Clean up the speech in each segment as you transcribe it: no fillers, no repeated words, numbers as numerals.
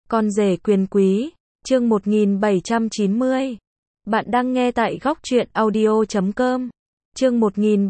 Con rể quyền quý, chương 1790. Bạn đang nghe tại góc truyện audio.com. Chương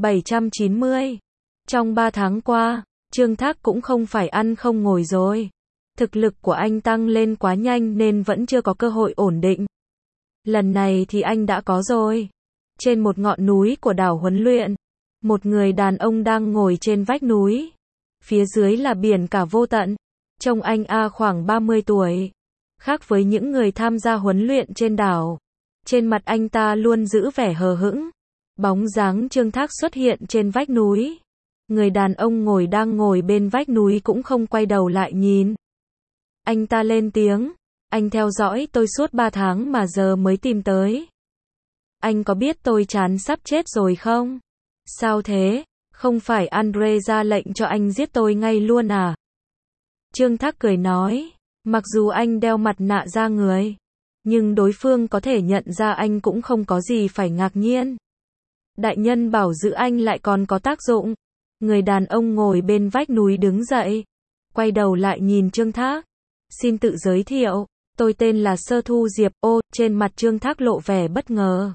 1790. Trong 3 tháng qua, Trương Thác cũng không phải ăn không ngồi rồi. Thực lực của anh tăng lên quá nhanh nên vẫn chưa có cơ hội ổn định. Lần này thì anh đã có rồi. Trên một ngọn núi của đảo huấn luyện, một người đàn ông đang ngồi trên vách núi. Phía dưới là biển cả vô tận. Trông anh khoảng 30 tuổi. Khác với những người tham gia huấn luyện trên đảo. Trên mặt anh ta luôn giữ vẻ hờ hững. Bóng dáng Trương Thác xuất hiện trên vách núi. Người đàn ông đang ngồi bên vách núi cũng không quay đầu lại nhìn. Anh ta lên tiếng. Anh theo dõi tôi suốt 3 tháng mà giờ mới tìm tới. Anh có biết tôi chán sắp chết rồi không? Sao thế? Không phải Andre ra lệnh cho anh giết tôi ngay luôn à? Trương Thác cười nói. Mặc dù anh đeo mặt nạ ra người, nhưng đối phương có thể nhận ra anh cũng không có gì phải ngạc nhiên. Đại nhân bảo giữ anh lại còn có tác dụng. Người đàn ông ngồi bên vách núi đứng dậy, quay đầu lại nhìn Trương Thác. Xin tự giới thiệu, tôi tên là Sơ Thu Diệp. Trên mặt Trương Thác lộ vẻ bất ngờ.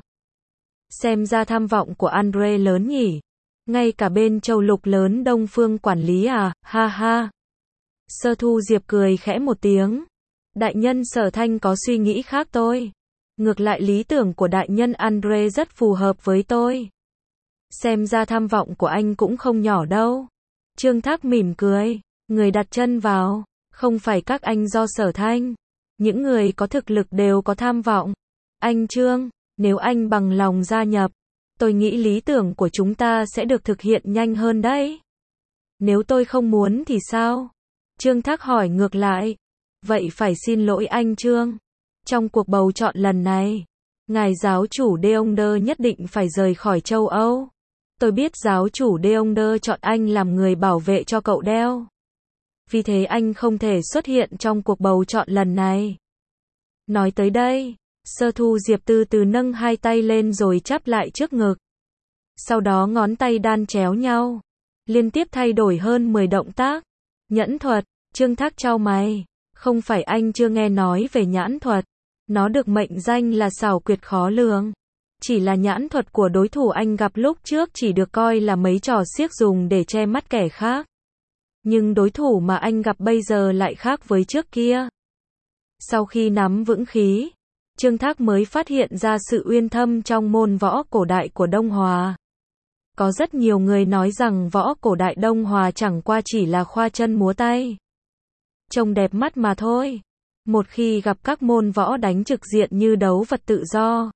Xem ra tham vọng của Andre lớn nhỉ. Ngay cả bên châu lục lớn Đông Phương quản lý à, ha ha. Sơ Thu Diệp cười khẽ một tiếng. Đại nhân Sở Thanh có suy nghĩ khác tôi. Ngược lại lý tưởng của đại nhân Andre rất phù hợp với tôi. Xem ra tham vọng của anh cũng không nhỏ đâu. Trương Thác mỉm cười. Người đặt chân vào, không phải các anh do Sở Thanh. Những người có thực lực đều có tham vọng. Anh Trương, nếu anh bằng lòng gia nhập, tôi nghĩ lý tưởng của chúng ta sẽ được thực hiện nhanh hơn đấy. Nếu tôi không muốn thì sao? Trương Thác hỏi ngược lại. Vậy phải xin lỗi anh Trương. Trong cuộc bầu chọn lần này, ngài giáo chủ Deonder nhất định phải rời khỏi châu Âu. Tôi biết giáo chủ Deonder chọn anh làm người bảo vệ cho cậu Đeo. Vì thế anh không thể xuất hiện trong cuộc bầu chọn lần này. Nói tới đây, Sơ Thu Diệp từ từ nâng hai tay lên rồi chắp lại trước ngực. Sau đó ngón tay đan chéo nhau, liên tiếp thay đổi hơn 10 động tác. Nhẫn thuật. Trương Thác chau mày. Không phải anh chưa nghe nói về nhãn thuật. Nó được mệnh danh là xảo quyệt khó lường. Chỉ là nhãn thuật của đối thủ anh gặp lúc trước chỉ được coi là mấy trò xiếc dùng để che mắt kẻ khác. Nhưng đối thủ mà anh gặp bây giờ lại khác với trước kia. Sau khi nắm vững khí, Trương Thác mới phát hiện ra sự uyên thâm trong môn võ cổ đại của Đông Hòa. Có rất nhiều người nói rằng võ cổ đại Đông Hòa chẳng qua chỉ là khoa chân múa tay. Trông đẹp mắt mà thôi. Một khi gặp các môn võ đánh trực diện như đấu vật tự do,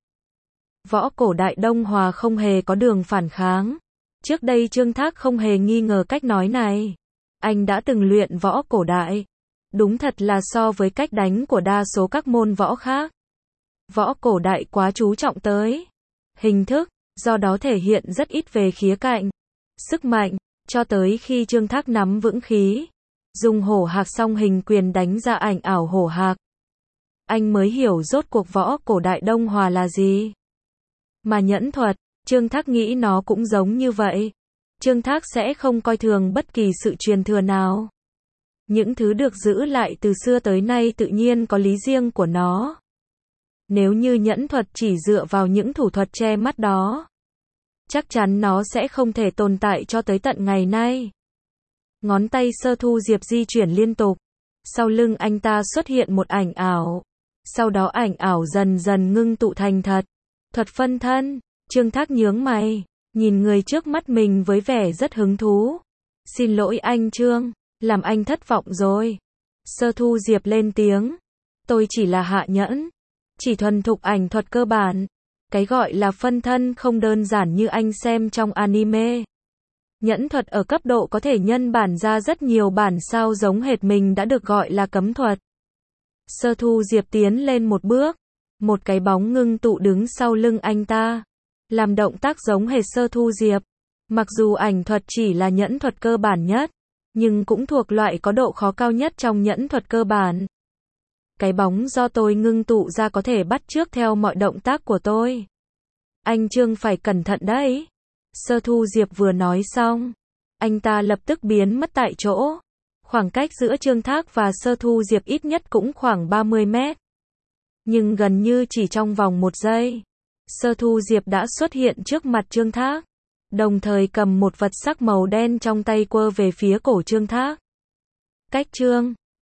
võ cổ đại Đông Hòa không hề có đường phản kháng. Trước đây Trương Thác không hề nghi ngờ cách nói này. Anh đã từng luyện võ cổ đại. Đúng thật là so với cách đánh của đa số các môn võ khác, võ cổ đại quá chú trọng tới hình thức, do đó thể hiện rất ít về khía cạnh sức mạnh, cho tới khi Trương Thác nắm vững khí, dùng hổ hạc song hình quyền đánh ra ảnh ảo hổ hạc, anh mới hiểu rốt cuộc võ cổ đại Đông Hòa là gì. Mà nhẫn thuật, Trương Thác nghĩ nó cũng giống như vậy. Trương Thác sẽ không coi thường bất kỳ sự truyền thừa nào. Những thứ được giữ lại từ xưa tới nay tự nhiên có lý riêng của nó. Nếu như nhẫn thuật chỉ dựa vào những thủ thuật che mắt đó, chắc chắn nó sẽ không thể tồn tại cho tới tận ngày nay. Ngón tay Sơ Thu Diệp di chuyển liên tục. Sau lưng anh ta xuất hiện một ảnh ảo. Sau đó ảnh ảo dần dần ngưng tụ thành thật. Thuật phân thân. Trương Thác nhướng mày, nhìn người trước mắt mình với vẻ rất hứng thú. Xin lỗi anh Trương, làm anh thất vọng rồi. Sơ Thu Diệp lên tiếng. Tôi chỉ là hạ nhẫn, chỉ thuần thục ảnh thuật cơ bản. Cái gọi là phân thân không đơn giản như anh xem trong anime. Nhẫn thuật ở cấp độ có thể nhân bản ra rất nhiều bản sao giống hệt mình đã được gọi là cấm thuật. Sơ Thu Diệp tiến lên một bước. Một cái bóng ngưng tụ đứng sau lưng anh ta, làm động tác giống hệt Sơ Thu Diệp. Mặc dù ảnh thuật chỉ là nhẫn thuật cơ bản nhất, nhưng cũng thuộc loại có độ khó cao nhất trong nhẫn thuật cơ bản. Cái bóng do tôi ngưng tụ ra có thể bắt chước theo mọi động tác của tôi. Anh Trương phải cẩn thận đấy. Sơ Thu Diệp vừa nói xong, anh ta lập tức biến mất tại chỗ. Khoảng cách giữa Trương Thác và Sơ Thu Diệp ít nhất cũng khoảng 30 mét. Nhưng gần như chỉ trong vòng 1 giây, Sơ Thu Diệp đã xuất hiện trước mặt Trương Thác, đồng thời cầm một vật sắc màu đen trong tay quơ về phía cổ Trương Thác. Cách Trương